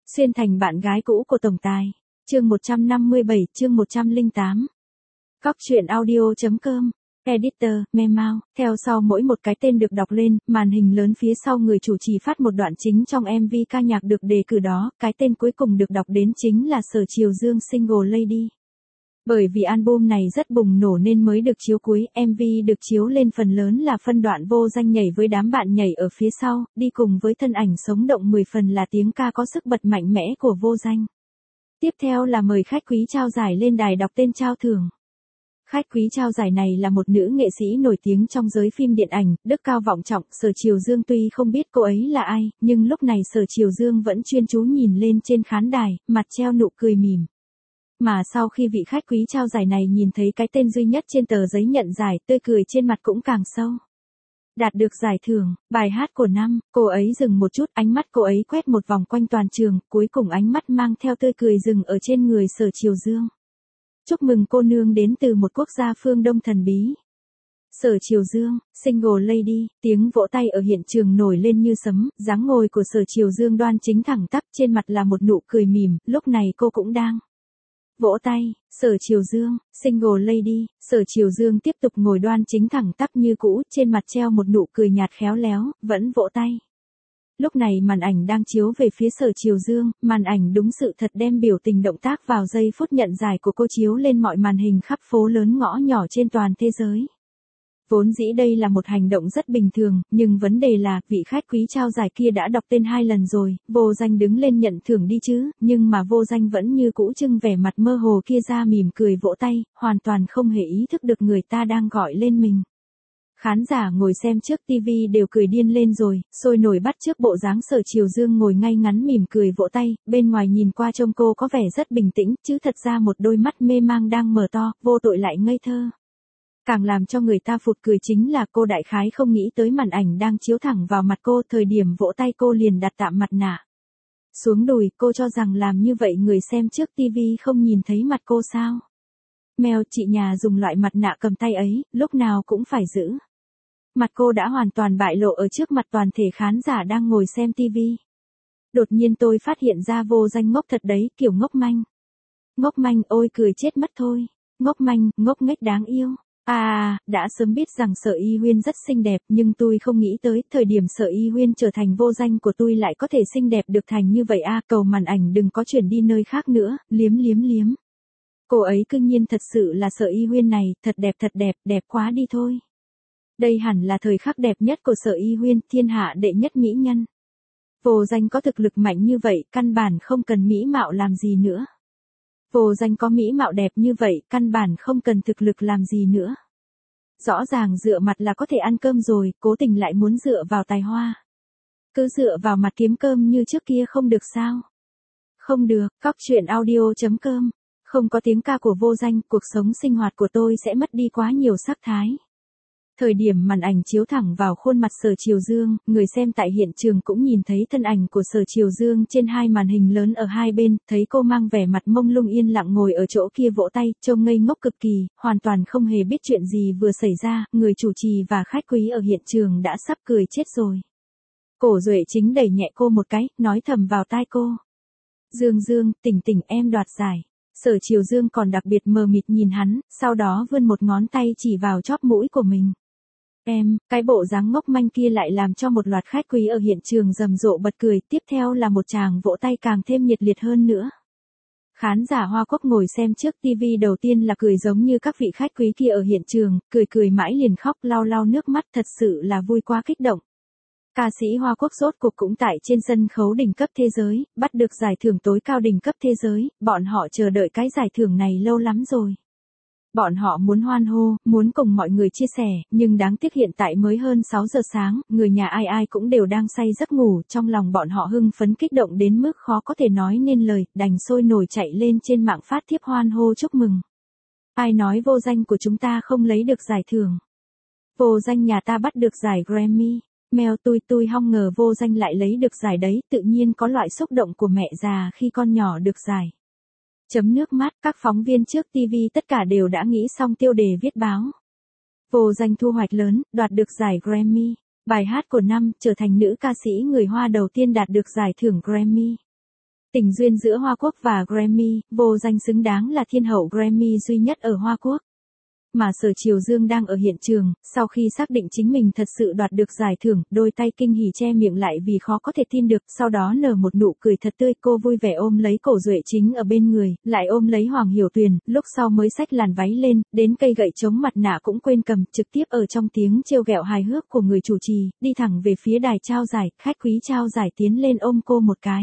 Xuyên thành bạn gái cũ của tổng tài. Chương 157, chương 108. Góc truyện audio.com. Editor, Memao. Theo sau mỗi một cái tên được đọc lên, màn hình lớn phía sau người chủ trì phát một đoạn chính trong MV ca nhạc được đề cử đó, cái tên cuối cùng được đọc đến chính là Sở Triều Dương Single Lady. Bởi vì album này rất bùng nổ nên mới được chiếu cuối, MV được chiếu lên phần lớn là phân đoạn Vô Danh nhảy với đám bạn nhảy ở phía sau, đi cùng với thân ảnh sống động 10 phần là tiếng ca có sức bật mạnh mẽ của Vô Danh. Tiếp theo là mời khách quý trao giải lên đài đọc tên trao thưởng. Khách quý trao giải này là một nữ nghệ sĩ nổi tiếng trong giới phim điện ảnh, đức cao vọng trọng. Sở Triều Dương tuy không biết cô ấy là ai, nhưng lúc này Sở Triều Dương vẫn chuyên chú nhìn lên trên khán đài, mặt treo nụ cười mỉm. Mà sau khi vị khách quý trao giải này nhìn thấy cái tên duy nhất trên tờ giấy nhận giải, tươi cười trên mặt cũng càng sâu. Đạt được giải thưởng, bài hát của năm, cô ấy dừng một chút, ánh mắt cô ấy quét một vòng quanh toàn trường, cuối cùng ánh mắt mang theo tươi cười dừng ở trên người Sở Triều Dương. Chúc mừng cô nương đến từ một quốc gia phương Đông thần bí. Sở Triều Dương, Single Lady, tiếng vỗ tay ở hiện trường nổi lên như sấm, dáng ngồi của Sở Triều Dương đoan chính thẳng tắp, trên mặt là một nụ cười mỉm, lúc này cô cũng đang vỗ tay. Sở Triều Dương, Single Lady. Sở Triều Dương tiếp tục ngồi đoan chính thẳng tắp như cũ, trên mặt treo một nụ cười nhạt khéo léo, vẫn vỗ tay. Lúc này màn ảnh đang chiếu về phía Sở Triều Dương, màn ảnh đúng sự thật đem biểu tình động tác vào giây phút nhận giải của cô chiếu lên mọi màn hình khắp phố lớn ngõ nhỏ trên toàn thế giới. Vốn dĩ đây là một hành động rất bình thường, nhưng vấn đề là, vị khách quý trao giải kia đã đọc tên 2 lần rồi, Vô Danh đứng lên nhận thưởng đi chứ, nhưng mà Vô Danh vẫn như cũ trưng vẻ mặt mơ hồ kia ra mỉm cười vỗ tay, hoàn toàn không hề ý thức được người ta đang gọi lên mình. Khán giả ngồi xem trước TV đều cười điên lên rồi, sôi nổi bắt chước bộ dáng Sở Triều Dương ngồi ngay ngắn mỉm cười vỗ tay, bên ngoài nhìn qua trông cô có vẻ rất bình tĩnh, chứ thật ra một đôi mắt mê mang đang mở to, vô tội lại ngây thơ. Càng làm cho người ta phụt cười chính là cô đại khái không nghĩ tới màn ảnh đang chiếu thẳng vào mặt cô, thời điểm vỗ tay cô liền đặt tạm mặt nạ xuống đùi, cô cho rằng làm như vậy người xem trước TV không nhìn thấy mặt cô sao. Mèo chị nhà dùng loại mặt nạ cầm tay ấy, lúc nào cũng phải giữ. Mặt cô đã hoàn toàn bại lộ ở trước mặt toàn thể khán giả đang ngồi xem TV. Đột nhiên tôi phát hiện ra Vô Danh ngốc thật đấy, kiểu ngốc manh. Ngốc manh, ôi cười chết mất thôi. Ngốc manh, ngốc nghếch đáng yêu. Đã sớm biết rằng Sở Y Huyên rất xinh đẹp, nhưng tôi không nghĩ tới, thời điểm Sở Y Huyên trở thành Vô Danh của tôi lại có thể xinh đẹp được thành như vậy cầu màn ảnh đừng có chuyển đi nơi khác nữa, liếm. Cô ấy cương nhiên thật sự là Sở Y Huyên này, thật đẹp, đẹp quá đi thôi. Đây hẳn là thời khắc đẹp nhất của Sở Y Huyên, thiên hạ đệ nhất mỹ nhân. Vô Danh có thực lực mạnh như vậy, căn bản không cần mỹ mạo làm gì nữa. Vô Danh có mỹ mạo đẹp như vậy, căn bản không cần thực lực làm gì nữa. Rõ ràng dựa mặt là có thể ăn cơm rồi, cố tình lại muốn dựa vào tài hoa. Cứ dựa vào mặt kiếm cơm như trước kia không được sao? Không được, góc truyện audio.com. Không có tiếng ca của Vô Danh, cuộc sống sinh hoạt của tôi sẽ mất đi quá nhiều sắc thái. Thời điểm màn ảnh chiếu thẳng vào khuôn mặt Sở Triều Dương, người xem tại hiện trường cũng nhìn thấy thân ảnh của Sở Triều Dương trên 2 màn hình lớn ở hai bên, thấy cô mang vẻ mặt mông lung yên lặng ngồi ở chỗ kia vỗ tay, trông ngây ngốc cực kỳ, hoàn toàn không hề biết chuyện gì vừa xảy ra, người chủ trì và khách quý ở hiện trường đã sắp cười chết rồi. Cổ Duệ Chính đẩy nhẹ cô một cái, nói thầm vào tai cô. Dương, tỉnh em đoạt giải. Sở Triều Dương còn đặc biệt mờ mịt nhìn hắn, sau đó vươn một ngón tay chỉ vào chóp mũi của mình. Cái bộ dáng ngốc manh kia lại làm cho một loạt khách quý ở hiện trường rầm rộ bật cười, tiếp theo là một tràng vỗ tay càng thêm nhiệt liệt hơn nữa. Khán giả Hoa Quốc ngồi xem trước TV đầu tiên là cười giống như các vị khách quý kia ở hiện trường, cười mãi liền khóc lau nước mắt, thật sự là vui quá kích động. Ca sĩ Hoa Quốc rốt cuộc cũng tại trên sân khấu đỉnh cấp thế giới, bắt được giải thưởng tối cao đỉnh cấp thế giới, bọn họ chờ đợi cái giải thưởng này lâu lắm rồi. Bọn họ muốn hoan hô, muốn cùng mọi người chia sẻ, nhưng đáng tiếc hiện tại mới hơn 6 giờ sáng, người nhà ai cũng đều đang say giấc ngủ, trong lòng bọn họ hưng phấn kích động đến mức khó có thể nói nên lời, đành sôi nổi chạy lên trên mạng phát thiếp hoan hô chúc mừng. Ai nói Vô Danh của chúng ta không lấy được giải thưởng? Vô Danh nhà ta bắt được giải Grammy. Mèo tôi không ngờ Vô Danh lại lấy được giải đấy, tự nhiên có loại xúc động của mẹ già khi con nhỏ được giải. Chấm nước mắt, các phóng viên trước TV tất cả đều đã nghĩ xong tiêu đề viết báo. Vô Danh thu hoạch lớn, đoạt được giải Grammy. Bài hát của năm, trở thành nữ ca sĩ người Hoa đầu tiên đạt được giải thưởng Grammy. Tình duyên giữa Hoa Quốc và Grammy, vô danh xứng đáng là thiên hậu Grammy duy nhất ở Hoa Quốc. Mà Sở Triều Dương đang ở hiện trường, sau khi xác định chính mình thật sự đoạt được giải thưởng, đôi tay kinh hỉ che miệng lại vì khó có thể tin được, sau đó nở một nụ cười thật tươi, cô vui vẻ ôm lấy cổ Duệ Chính ở bên người, lại ôm lấy Hoàng Hiểu Tuyền, lúc sau mới xách làn váy lên, đến cây gậy chống mặt nạ cũng quên cầm, trực tiếp ở trong tiếng trêu ghẹo hài hước của người chủ trì, đi thẳng về phía đài trao giải, khách quý trao giải tiến lên ôm cô một cái.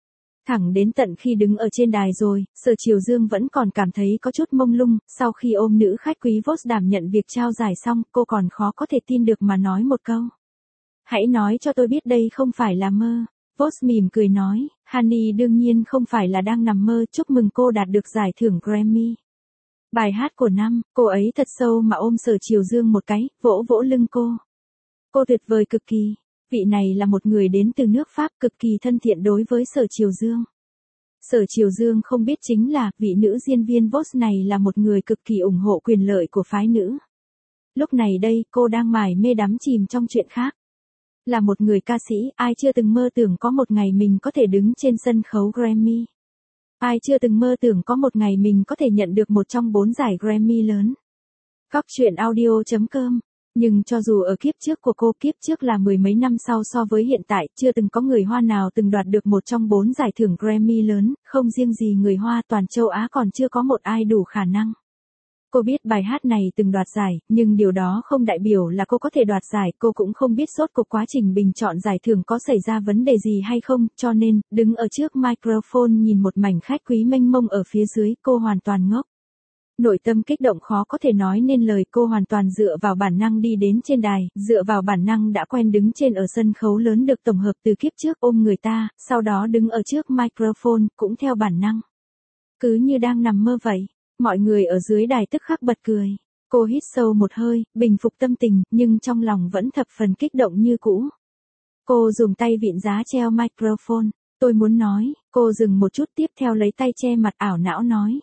Thẳng đến tận khi đứng ở trên đài rồi, Sở Triều Dương vẫn còn cảm thấy có chút mông lung, sau khi ôm nữ khách quý Voss đảm nhận việc trao giải xong, cô còn khó có thể tin được mà nói một câu. Hãy nói cho tôi biết đây không phải là mơ. Voss mỉm cười nói, Honey đương nhiên không phải là đang nằm mơ, chúc mừng cô đạt được giải thưởng Grammy. Bài hát của năm, cô ấy thật sâu mà ôm Sở Triều Dương một cái, vỗ vỗ lưng cô. Cô tuyệt vời cực kỳ. Vị này là một người đến từ nước Pháp cực kỳ thân thiện đối với Sở Triều Dương. Sở Triều Dương không biết chính là vị nữ diễn viên Voss này là một người cực kỳ ủng hộ quyền lợi của phái nữ. Lúc này đây cô đang mải mê đắm chìm trong chuyện khác. Là một người ca sĩ, ai chưa từng mơ tưởng có một ngày mình có thể đứng trên sân khấu Grammy. Ai chưa từng mơ tưởng có một ngày mình có thể nhận được một trong 4 giải Grammy lớn. Cóc truyện audio.com. Nhưng cho dù ở kiếp trước của cô, kiếp trước là mười mấy năm sau so với hiện tại, chưa từng có người Hoa nào từng đoạt được một trong 4 giải thưởng Grammy lớn, không riêng gì người Hoa, toàn châu Á còn chưa có một ai đủ khả năng. Cô biết bài hát này từng đoạt giải, nhưng điều đó không đại biểu là cô có thể đoạt giải, cô cũng không biết rốt cuộc quá trình bình chọn giải thưởng có xảy ra vấn đề gì hay không, cho nên, đứng ở trước microphone nhìn một mảnh khách quý mênh mông ở phía dưới, cô hoàn toàn ngốc. Nội tâm kích động khó có thể nói nên lời, cô hoàn toàn dựa vào bản năng đi đến trên đài, dựa vào bản năng đã quen đứng trên ở sân khấu lớn được tổng hợp từ kiếp trước ôm người ta, sau đó đứng ở trước microphone, cũng theo bản năng. Cứ như đang nằm mơ vậy, mọi người ở dưới đài tức khắc bật cười. Cô hít sâu một hơi, bình phục tâm tình, nhưng trong lòng vẫn thập phần kích động như cũ. Cô dùng tay vịn giá treo microphone, tôi muốn nói, cô dừng một chút tiếp theo lấy tay che mặt ảo não nói.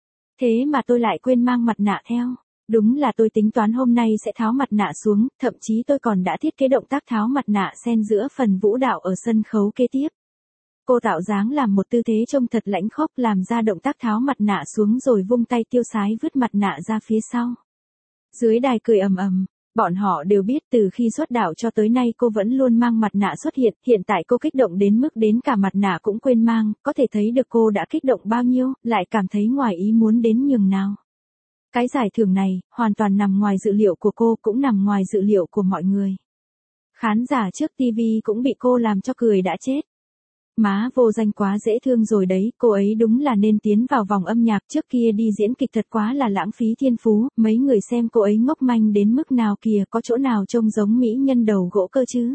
Thế mà tôi lại quên mang mặt nạ theo. Đúng là tôi tính toán hôm nay sẽ tháo mặt nạ xuống, thậm chí tôi còn đã thiết kế động tác tháo mặt nạ xen giữa phần vũ đạo ở sân khấu kế tiếp. Cô tạo dáng làm một tư thế trông thật lãnh khốc, làm ra động tác tháo mặt nạ xuống rồi vung tay tiêu sái vứt mặt nạ ra phía sau. Dưới đài cười ầm ầm. Bọn họ đều biết từ khi xuất đạo cho tới nay cô vẫn luôn mang mặt nạ xuất hiện tại cô kích động đến mức đến cả mặt nạ cũng quên mang, có thể thấy được cô đã kích động bao nhiêu, lại cảm thấy ngoài ý muốn đến nhường nào. Cái giải thưởng này, hoàn toàn nằm ngoài dự liệu của cô, cũng nằm ngoài dự liệu của mọi người. Khán giả trước TV cũng bị cô làm cho cười đã chết. Má Vô Danh quá dễ thương rồi đấy, cô ấy đúng là nên tiến vào vòng âm nhạc, trước kia đi diễn kịch thật quá là lãng phí thiên phú, mấy người xem cô ấy ngốc manh đến mức nào kìa, có chỗ nào trông giống mỹ nhân đầu gỗ cơ chứ.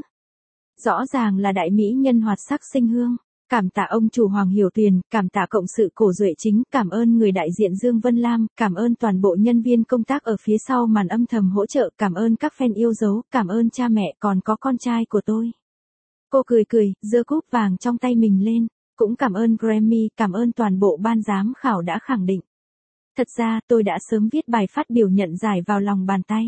Rõ ràng là đại mỹ nhân hoạt sắc sinh hương. Cảm tạ ông chủ Hoàng Hiểu Tuyền, cảm tạ cộng sự Cổ Duệ Chính, cảm ơn người đại diện Dương Vân Lam, cảm ơn toàn bộ nhân viên công tác ở phía sau màn âm thầm hỗ trợ, cảm ơn các fan yêu dấu, cảm ơn cha mẹ, còn có con trai của tôi. Cô cười cười, giơ cúp vàng trong tay mình lên, cũng cảm ơn Grammy, cảm ơn toàn bộ ban giám khảo đã khẳng định. Thật ra tôi đã sớm viết bài phát biểu nhận giải vào lòng bàn tay.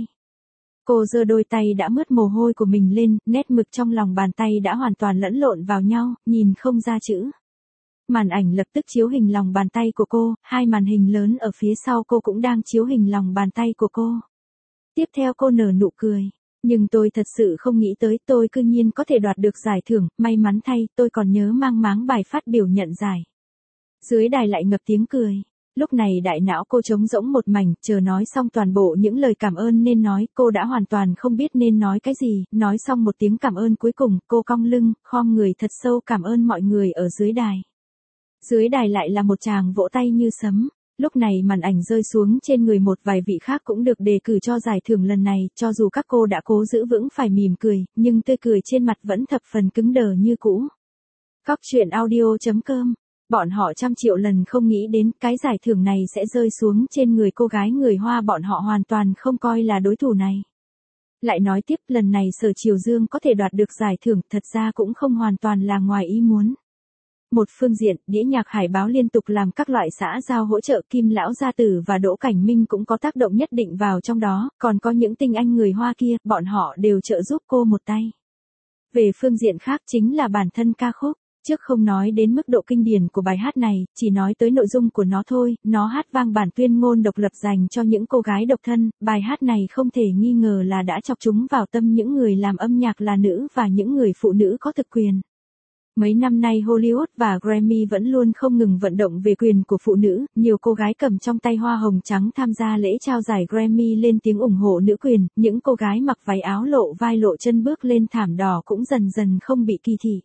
Cô giơ đôi tay đã mướt mồ hôi của mình lên, nét mực trong lòng bàn tay đã hoàn toàn lẫn lộn vào nhau, nhìn không ra chữ. Màn ảnh lập tức chiếu hình lòng bàn tay của cô, hai màn hình lớn ở phía sau cô cũng đang chiếu hình lòng bàn tay của cô. Tiếp theo cô nở nụ cười. Nhưng tôi thật sự không nghĩ tới tôi cư nhiên có thể đoạt được giải thưởng, may mắn thay, tôi còn nhớ mang máng bài phát biểu nhận giải. Dưới đài lại ngập tiếng cười. Lúc này đại não cô trống rỗng một mảnh, chờ nói xong toàn bộ những lời cảm ơn nên nói, cô đã hoàn toàn không biết nên nói cái gì, nói xong một tiếng cảm ơn cuối cùng, cô cong lưng, khom người thật sâu cảm ơn mọi người ở dưới đài. Dưới đài lại là một tràng vỗ tay như sấm. Lúc này màn ảnh rơi xuống trên người một vài vị khác cũng được đề cử cho giải thưởng lần này, cho dù các cô đã cố giữ vững phải mỉm cười, nhưng tươi cười trên mặt vẫn thập phần cứng đờ như cũ. Cóc truyện audio.com. Bọn họ trăm triệu lần không nghĩ đến cái giải thưởng này sẽ rơi xuống trên người cô gái người Hoa, bọn họ hoàn toàn không coi là đối thủ này. Lại nói tiếp, lần này Sở Triều Dương có thể đoạt được giải thưởng thật ra cũng không hoàn toàn là ngoài ý muốn. Một phương diện, đĩa nhạc Hải Báo liên tục làm các loại xã giao hỗ trợ, Kim Lão Gia Tử và Đỗ Cảnh Minh cũng có tác động nhất định vào trong đó, còn có những tinh anh người Hoa kia, bọn họ đều trợ giúp cô một tay. Về phương diện khác chính là bản thân ca khúc. Trước không nói đến mức độ kinh điển của bài hát này, chỉ nói tới nội dung của nó thôi, nó hát vang bản tuyên ngôn độc lập dành cho những cô gái độc thân, bài hát này không thể nghi ngờ là đã chọc chúng vào tâm những người làm âm nhạc là nữ và những người phụ nữ có thực quyền. Mấy năm nay Hollywood và Grammy vẫn luôn không ngừng vận động về quyền của phụ nữ, nhiều cô gái cầm trong tay hoa hồng trắng tham gia lễ trao giải Grammy lên tiếng ủng hộ nữ quyền, những cô gái mặc váy áo lộ vai lộ chân bước lên thảm đỏ cũng dần dần không bị kỳ thị.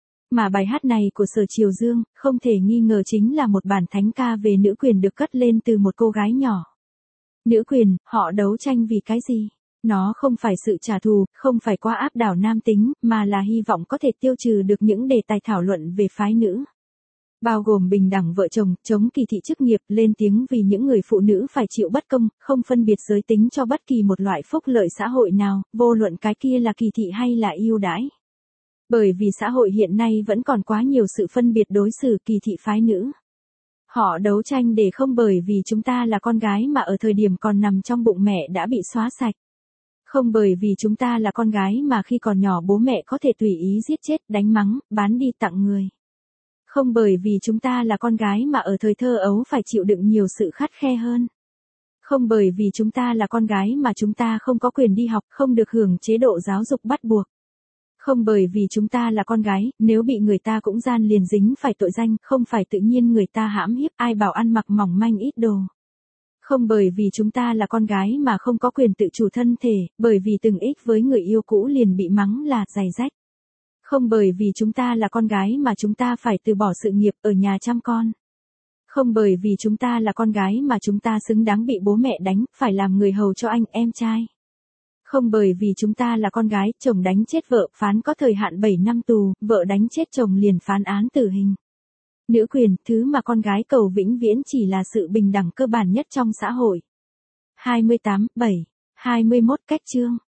Mà bài hát này của Sở Triều Dương, không thể nghi ngờ chính là một bản thánh ca về nữ quyền được cất lên từ một cô gái nhỏ. Nữ quyền, họ đấu tranh vì cái gì? Nó không phải sự trả thù, không phải quá áp đảo nam tính, mà là hy vọng có thể tiêu trừ được những đề tài thảo luận về phái nữ. Bao gồm bình đẳng vợ chồng, chống kỳ thị chức nghiệp, lên tiếng vì những người phụ nữ phải chịu bất công, không phân biệt giới tính cho bất kỳ một loại phúc lợi xã hội nào, vô luận cái kia là kỳ thị hay là ưu đãi. Bởi vì xã hội hiện nay vẫn còn quá nhiều sự phân biệt đối xử kỳ thị phái nữ. Họ đấu tranh để không bởi vì chúng ta là con gái mà ở thời điểm còn nằm trong bụng mẹ đã bị xóa sạch. Không bởi vì chúng ta là con gái mà khi còn nhỏ bố mẹ có thể tùy ý giết chết, đánh mắng, bán đi tặng người. Không bởi vì chúng ta là con gái mà ở thời thơ ấu phải chịu đựng nhiều sự khắt khe hơn. Không bởi vì chúng ta là con gái mà chúng ta không có quyền đi học, không được hưởng chế độ giáo dục bắt buộc. Không bởi vì chúng ta là con gái, nếu bị người ta cũng gian liền dính phải tội danh, không phải tự nhiên người ta hãm hiếp, ai bảo ăn mặc mỏng manh ít đồ. Không bởi vì chúng ta là con gái mà không có quyền tự chủ thân thể, bởi vì từng ích với người yêu cũ liền bị mắng là giày rách. Không bởi vì chúng ta là con gái mà chúng ta phải từ bỏ sự nghiệp ở nhà chăm con. Không bởi vì chúng ta là con gái mà chúng ta xứng đáng bị bố mẹ đánh, phải làm người hầu cho anh em trai. Không bởi vì chúng ta là con gái, chồng đánh chết vợ, phán có thời hạn 7 năm tù, vợ đánh chết chồng liền phán án tử hình. Nữ quyền, thứ mà con gái cầu vĩnh viễn chỉ là sự bình đẳng cơ bản nhất trong xã hội. 28, 7, 21 cách chương.